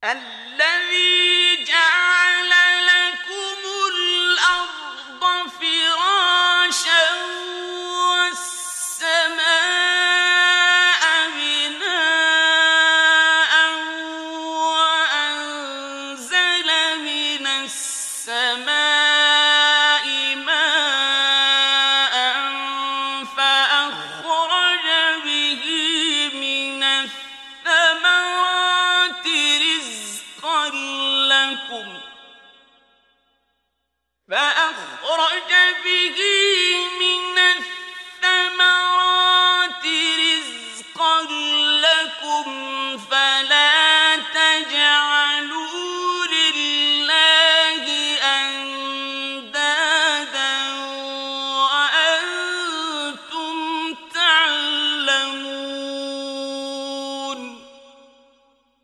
الذي جعل لكم الأرض فراشا والسماء بناء وأنزل من السماء ماء فأخرج به من الثمرات رزقا لكم فلا